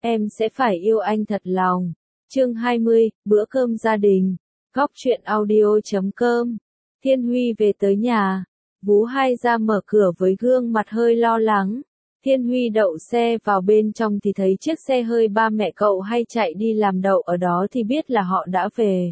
Em sẽ phải yêu anh thật lòng. Chương 20, bữa cơm gia đình. Góc truyện audio.com. Thiên Huy về tới nhà. Vú Hai ra mở cửa với gương mặt hơi lo lắng. Thiên Huy đậu xe vào bên trong thì thấy chiếc xe hơi ba mẹ cậu hay chạy đi làm đậu ở đó thì biết là họ đã về.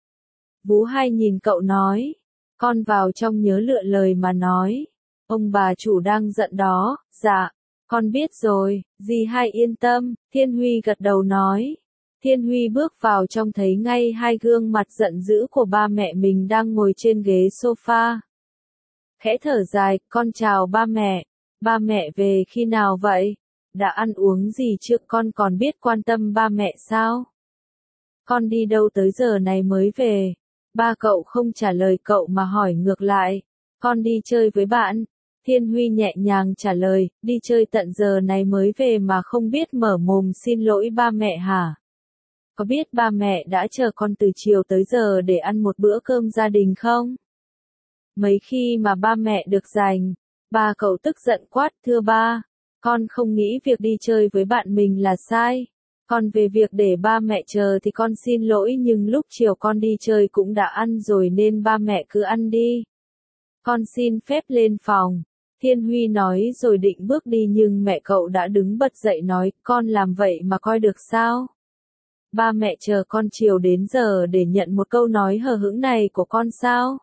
Vú Hai nhìn cậu nói. Con vào trong nhớ lựa lời mà nói. Ông bà chủ đang giận đó. Dạ, con biết rồi, dì Hai yên tâm, Thiên Huy gật đầu nói. Thiên Huy bước vào trong thấy ngay hai gương mặt giận dữ của ba mẹ mình đang ngồi trên ghế sofa. Khẽ thở dài, con chào ba mẹ về khi nào vậy? Đã ăn uống gì chưa, con còn biết quan tâm ba mẹ sao? Con đi đâu tới giờ này mới về? Ba cậu không trả lời cậu mà hỏi ngược lại. Con đi chơi với bạn. Thiên Huy nhẹ nhàng trả lời, đi chơi tận giờ này mới về mà không biết mở mồm xin lỗi ba mẹ hả? Có biết ba mẹ đã chờ con từ chiều tới giờ để ăn một bữa cơm gia đình không? Mấy khi mà ba mẹ được rảnh, ba cậu tức giận quát, thưa ba, con không nghĩ việc đi chơi với bạn mình là sai. Còn về việc để ba mẹ chờ thì con xin lỗi, nhưng lúc chiều con đi chơi cũng đã ăn rồi nên ba mẹ cứ ăn đi. Con xin phép lên phòng. Thiên Huy nói rồi định bước đi nhưng mẹ cậu đã đứng bật dậy nói, con làm vậy mà coi được sao? Ba mẹ chờ con chiều đến giờ để nhận một câu nói hờ hững này của con sao?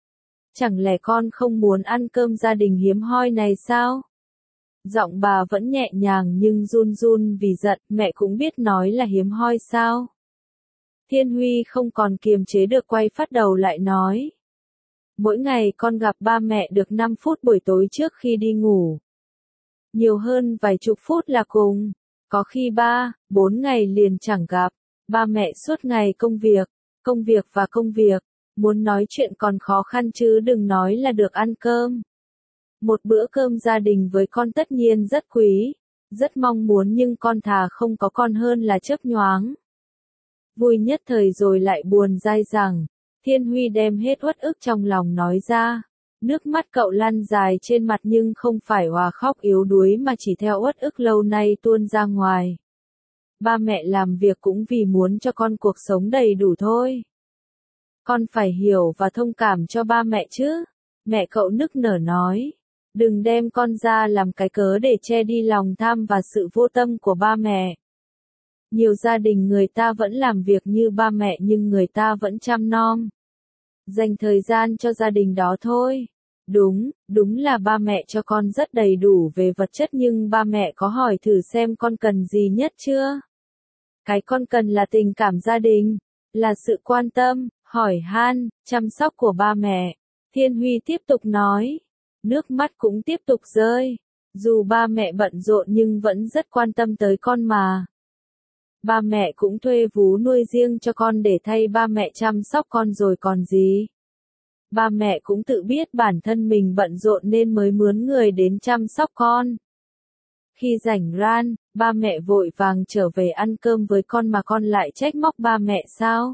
Chẳng lẽ con không muốn ăn cơm gia đình hiếm hoi này sao? Giọng bà vẫn nhẹ nhàng nhưng run run vì giận, mẹ cũng biết nói là hiếm hoi sao? Thiên Huy không còn kiềm chế được quay phát đầu lại nói. Mỗi ngày con gặp ba mẹ được 5 phút buổi tối trước khi đi ngủ. Nhiều hơn vài chục phút là cùng. Có khi 3, 4 ngày liền chẳng gặp. Ba mẹ suốt ngày công việc và công việc. Muốn nói chuyện còn khó khăn chứ đừng nói là được ăn cơm. Một bữa cơm gia đình với con tất nhiên rất quý, rất mong muốn, nhưng con thà không có con hơn là chớp nhoáng. Vui nhất thời rồi lại buồn dai dẳng. Thiên Huy đem hết uất ức trong lòng nói ra. Nước mắt cậu lăn dài trên mặt nhưng không phải òa khóc yếu đuối mà chỉ theo uất ức lâu nay tuôn ra ngoài. Ba mẹ làm việc cũng vì muốn cho con cuộc sống đầy đủ thôi. Con phải hiểu và thông cảm cho ba mẹ chứ. Mẹ cậu nức nở nói. Đừng đem con ra làm cái cớ để che đi lòng tham và sự vô tâm của ba mẹ. Nhiều gia đình người ta vẫn làm việc như ba mẹ nhưng người ta vẫn chăm nom. Dành thời gian cho gia đình đó thôi. Đúng là ba mẹ cho con rất đầy đủ về vật chất, nhưng ba mẹ có hỏi thử xem con cần gì nhất chưa? Cái con cần là tình cảm gia đình, là sự quan tâm, hỏi han, chăm sóc của ba mẹ. Thiên Huy tiếp tục nói. Nước mắt cũng tiếp tục rơi. Dù ba mẹ bận rộn nhưng vẫn rất quan tâm tới con mà. Ba mẹ cũng thuê vú nuôi riêng cho con để thay ba mẹ chăm sóc con rồi còn gì. Ba mẹ cũng tự biết bản thân mình bận rộn nên mới mướn người đến chăm sóc con. Khi rảnh ran, ba mẹ vội vàng trở về ăn cơm với con mà con lại trách móc ba mẹ sao?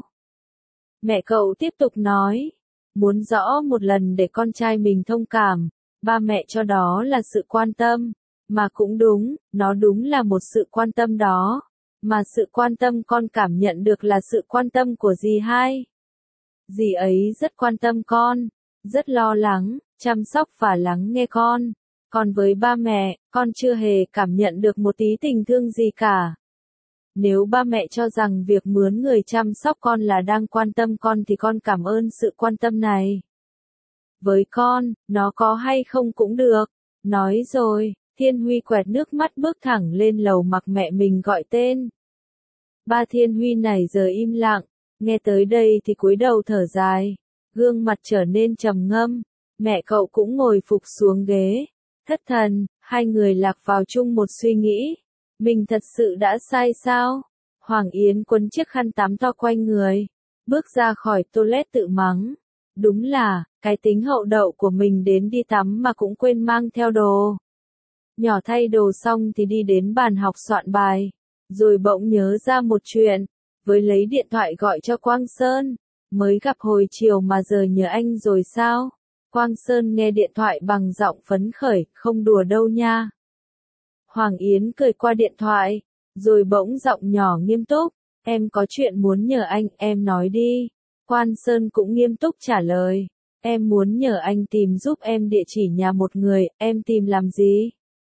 Mẹ cậu tiếp tục nói. Muốn rõ một lần để con trai mình thông cảm. Ba mẹ cho đó là sự quan tâm. Mà cũng đúng, nó đúng là một sự quan tâm đó. Mà sự quan tâm con cảm nhận được là sự quan tâm của dì Hai. Dì ấy rất quan tâm con, rất lo lắng, chăm sóc và lắng nghe con. Còn với ba mẹ, con chưa hề cảm nhận được một tí tình thương gì cả. Nếu ba mẹ cho rằng việc mướn người chăm sóc con là đang quan tâm con thì con cảm ơn sự quan tâm này. Với con, nó có hay không cũng được. Nói rồi, Thiên Huy quẹt nước mắt bước thẳng lên lầu mặc mẹ mình gọi tên. Ba Thiên Huy này giờ im lặng, nghe tới đây thì cúi đầu thở dài, gương mặt trở nên trầm ngâm. Mẹ cậu cũng ngồi phục xuống ghế, thất thần, hai người lạc vào chung một suy nghĩ. Mình thật sự đã sai sao? Hoàng Yến quấn chiếc khăn tắm to quanh người, bước ra khỏi toilet tự mắng. Đúng là, cái tính hậu đậu của mình đến đi tắm mà cũng quên mang theo đồ. Nhỏ thay đồ xong thì đi đến bàn học soạn bài. Rồi bỗng nhớ ra một chuyện, với lấy điện thoại gọi cho Quang Sơn, mới gặp hồi chiều mà giờ nhớ anh rồi sao? Quang Sơn nghe điện thoại bằng giọng phấn khởi, không đùa đâu nha. Hoàng Yến cười qua điện thoại, Rồi bỗng giọng nhỏ nghiêm túc, em có chuyện muốn nhờ anh, em nói đi. Quan Sơn cũng nghiêm túc trả lời, em muốn nhờ anh tìm giúp em địa chỉ nhà một người, em tìm làm gì?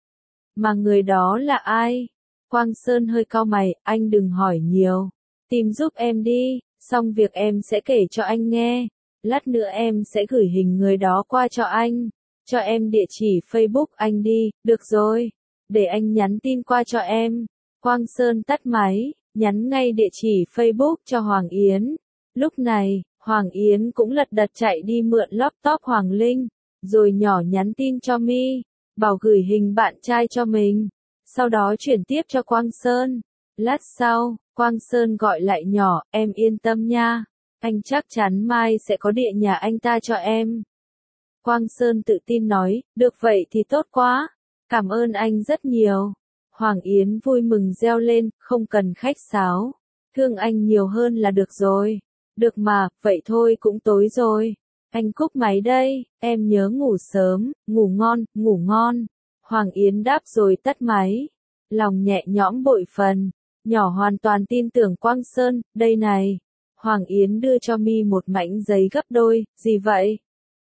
Mà người đó là ai? Quang Sơn hơi cau mày, anh đừng hỏi nhiều. Tìm giúp em đi, xong việc em sẽ kể cho anh nghe. Lát nữa em sẽ gửi hình người đó qua cho anh. Cho em địa chỉ Facebook anh đi, được rồi. Để anh nhắn tin qua cho em. Quang Sơn tắt máy, nhắn ngay địa chỉ Facebook cho Hoàng Yến. Lúc này, Hoàng Yến cũng lật đật chạy đi mượn laptop Hoàng Linh, rồi nhỏ nhắn tin cho My, bảo gửi hình bạn trai cho mình. Sau đó chuyển tiếp cho Quang Sơn. Lát sau, Quang Sơn gọi lại nhỏ, em yên tâm nha. Anh chắc chắn mai sẽ có địa nhà anh ta cho em. Quang Sơn tự tin nói, được vậy thì tốt quá. Cảm ơn anh rất nhiều. Hoàng Yến vui mừng reo lên, không cần khách sáo. Thương anh nhiều hơn là được rồi. Được mà, vậy thôi cũng tối rồi. Anh cúp máy đây, em nhớ ngủ sớm, ngủ ngon, ngủ ngon. Hoàng Yến đáp rồi tắt máy. Lòng nhẹ nhõm bội phần. Nhỏ hoàn toàn tin tưởng Quang Sơn, đây này. Hoàng Yến đưa cho My một mảnh giấy gấp đôi, gì vậy?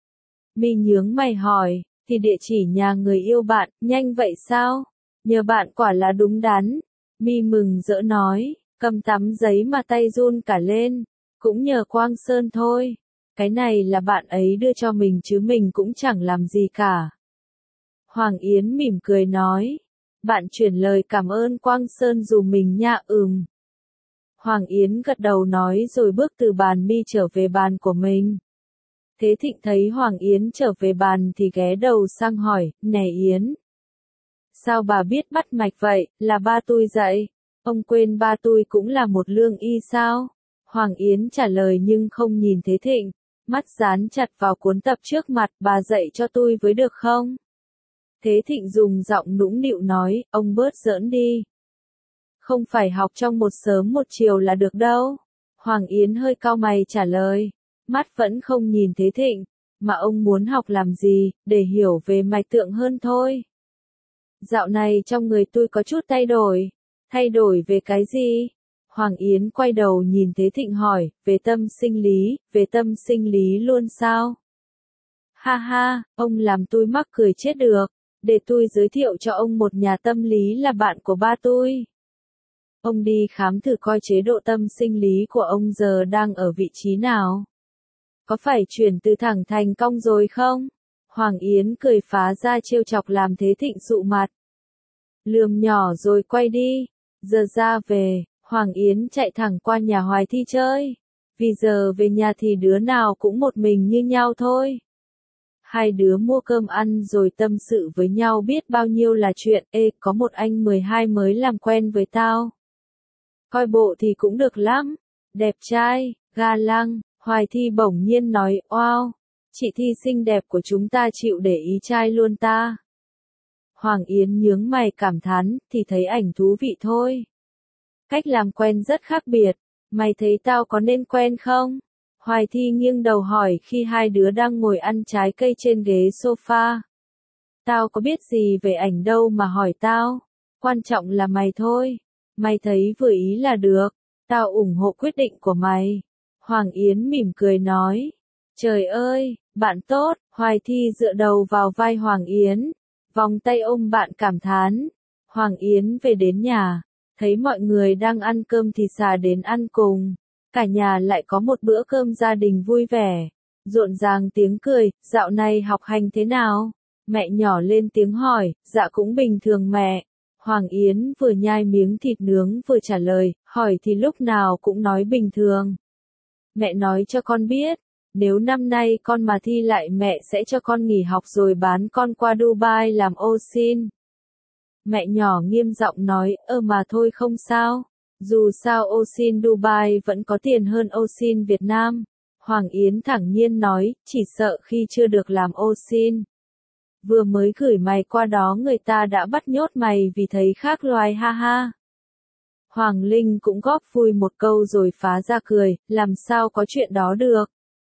My nhướng mày hỏi, thì địa chỉ nhà người yêu bạn, nhanh vậy sao? Nhờ bạn quả là đúng đắn. My mừng rỡ nói, cầm tấm giấy mà tay run cả lên. Cũng nhờ Quang Sơn thôi. Cái này là bạn ấy đưa cho mình chứ mình cũng chẳng làm gì cả. Hoàng Yến mỉm cười nói. Bạn chuyển lời cảm ơn Quang Sơn dùm mình nha. Hoàng Yến gật đầu nói rồi bước từ bàn My trở về bàn của mình. Thế Thịnh thấy Hoàng Yến trở về bàn thì ghé đầu sang hỏi, nè Yến. Sao bà biết bắt mạch vậy, là ba tôi dạy. Ông quên ba tôi cũng là một lương y sao? Hoàng Yến trả lời nhưng không nhìn Thế Thịnh. Mắt dán chặt vào cuốn tập trước mặt, bà dạy cho tôi với được không? Thế Thịnh dùng giọng nũng nịu nói, ông bớt giỡn đi. Không phải học trong một sớm một chiều là được đâu. Hoàng Yến hơi cau mày trả lời. Mắt vẫn không nhìn Thế Thịnh. Mà ông muốn học làm gì, để hiểu về mạch tượng hơn thôi. Dạo này trong người tôi có chút thay đổi. Thay đổi về cái gì? Hoàng Yến quay đầu nhìn Thế Thịnh hỏi, về tâm sinh lý luôn sao? Ha ha, ông làm tôi mắc cười chết được. Để tôi giới thiệu cho ông một nhà tâm lý là bạn của ba tôi. Ông đi khám thử coi chế độ tâm sinh lý của ông giờ đang ở vị trí nào. Có phải chuyển từ thẳng thành cong rồi không? Hoàng Yến cười phá ra trêu chọc làm Thế Thịnh sụ mặt. Lườm nhỏ rồi quay đi. Giờ ra về, Hoàng Yến chạy thẳng qua nhà Hoài Thi chơi. Vì giờ về nhà thì đứa nào cũng một mình như nhau thôi. Hai đứa mua cơm ăn rồi tâm sự với nhau biết bao nhiêu là chuyện. Ê, có một anh 12 mới làm quen với tao. Coi bộ thì cũng được lắm. Đẹp trai, ga lăng. Hoài Thi bỗng nhiên nói, wow, chị Thi xinh đẹp của chúng ta chịu để ý trai luôn ta. Hoàng Yến nhướng mày cảm thán, thì thấy ảnh thú vị thôi. Cách làm quen rất khác biệt, mày thấy tao có nên quen không? Hoài Thi nghiêng đầu hỏi khi hai đứa đang ngồi ăn trái cây trên ghế sofa. Tao có biết gì về ảnh đâu mà hỏi tao, quan trọng là mày thôi. Mày thấy vừa ý là được, tao ủng hộ quyết định của mày. Hoàng Yến mỉm cười nói. Trời ơi, bạn tốt. Hoài Thi dựa đầu vào vai Hoàng Yến, vòng tay ôm bạn cảm thán. Hoàng Yến về đến nhà, thấy mọi người đang ăn cơm thì xà đến ăn cùng. Cả nhà lại có một bữa cơm gia đình vui vẻ, rộn ràng tiếng cười. Dạo này học hành thế nào? Mẹ nhỏ lên tiếng hỏi. Dạ cũng bình thường mẹ. Hoàng Yến vừa nhai miếng thịt nướng vừa trả lời, hỏi thì lúc nào cũng nói bình thường. Mẹ nói cho con biết, nếu năm nay con mà thi lại mẹ sẽ cho con nghỉ học rồi bán con qua Dubai làm ô sin. Mẹ nhỏ nghiêm giọng nói, mà thôi không sao. Dù sao ô sin Dubai vẫn có tiền hơn ô sin Việt Nam. Hoàng Yến thẳng nhiên nói, chỉ sợ khi chưa được làm ô sin. Vừa mới gửi mày qua đó người ta đã bắt nhốt mày vì thấy khác loài ha ha. Hoàng Linh cũng góp vui một câu rồi phá ra cười, làm sao có chuyện đó được.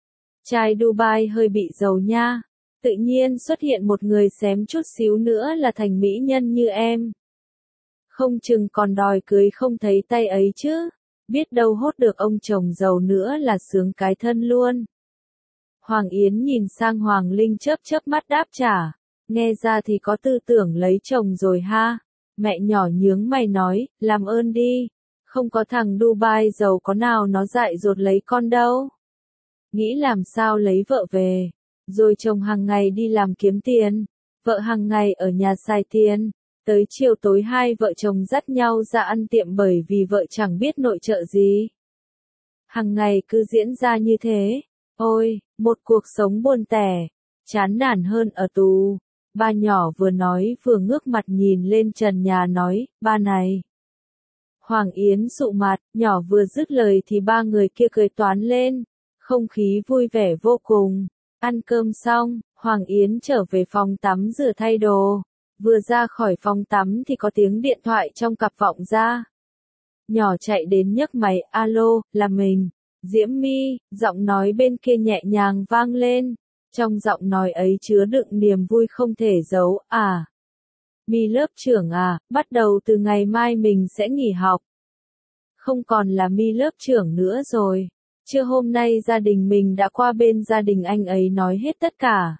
Trai Dubai hơi bị giàu nha, tự nhiên xuất hiện một người xém chút xíu nữa là thành mỹ nhân như em. Không chừng còn đòi cưới không thấy tay ấy chứ. Biết đâu hốt được ông chồng giàu nữa là sướng cái thân luôn. Hoàng Yến nhìn sang Hoàng Linh chớp chớp mắt đáp trả. Nghe ra thì có tư tưởng lấy chồng rồi ha. Mẹ nhỏ nhướng mày nói, làm ơn đi. Không có thằng Dubai giàu có nào nó dại dột lấy con đâu. Nghĩ làm sao lấy vợ về. Rồi chồng hàng ngày đi làm kiếm tiền. Vợ hàng ngày ở nhà xài tiền. Tới chiều tối hai vợ chồng dắt nhau ra ăn tiệm bởi vì vợ chẳng biết nội trợ gì. Hàng ngày cứ diễn ra như thế. Ôi, một cuộc sống buồn tẻ. Chán nản hơn ở tù. Ba nhỏ vừa nói vừa ngước mặt nhìn lên trần nhà nói, ba này. Hoàng Yến sụ mặt, nhỏ vừa dứt lời thì ba người kia cười toán lên. Không khí vui vẻ vô cùng. Ăn cơm xong, Hoàng Yến trở về phòng tắm rửa thay đồ. Vừa ra khỏi phòng tắm thì có tiếng điện thoại trong cặp vọng ra. Nhỏ chạy đến nhấc máy, alo, là mình. Diễm My, giọng nói bên kia nhẹ nhàng vang lên. Trong giọng nói ấy chứa đựng niềm vui không thể giấu, à. My lớp trưởng à, bắt đầu từ ngày mai mình sẽ nghỉ học. Không còn là My lớp trưởng nữa rồi. Trưa hôm nay gia đình mình đã qua bên gia đình anh ấy nói hết tất cả.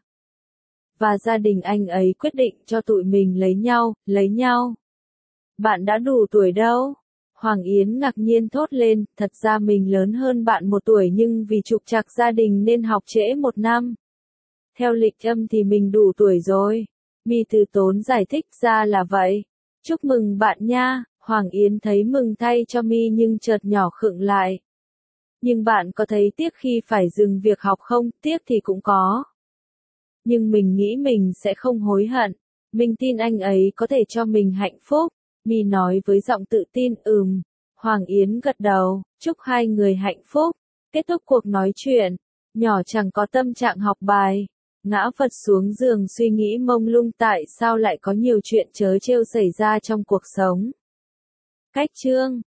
Và gia đình anh ấy quyết định cho tụi mình lấy nhau. Bạn đã đủ tuổi đâu? Hoàng Yến ngạc nhiên thốt lên, thật ra mình lớn hơn bạn 1 tuổi nhưng vì trục trặc gia đình nên học trễ 1 năm. Theo lịch âm thì mình đủ tuổi rồi. My từ tốn giải thích ra là vậy. Chúc mừng bạn nha, Hoàng Yến thấy mừng thay cho My nhưng chợt nhỏ khựng lại. Nhưng bạn có thấy tiếc khi phải dừng việc học không? Tiếc thì cũng có. Nhưng mình nghĩ mình sẽ không hối hận. Mình tin anh ấy có thể cho mình hạnh phúc. My nói với giọng tự tin, Hoàng Yến gật đầu, chúc hai người hạnh phúc. Kết thúc cuộc nói chuyện, nhỏ chẳng có tâm trạng học bài. Ngã vật xuống giường suy nghĩ mông lung tại sao lại có nhiều chuyện trớ trêu xảy ra trong cuộc sống. Cách chương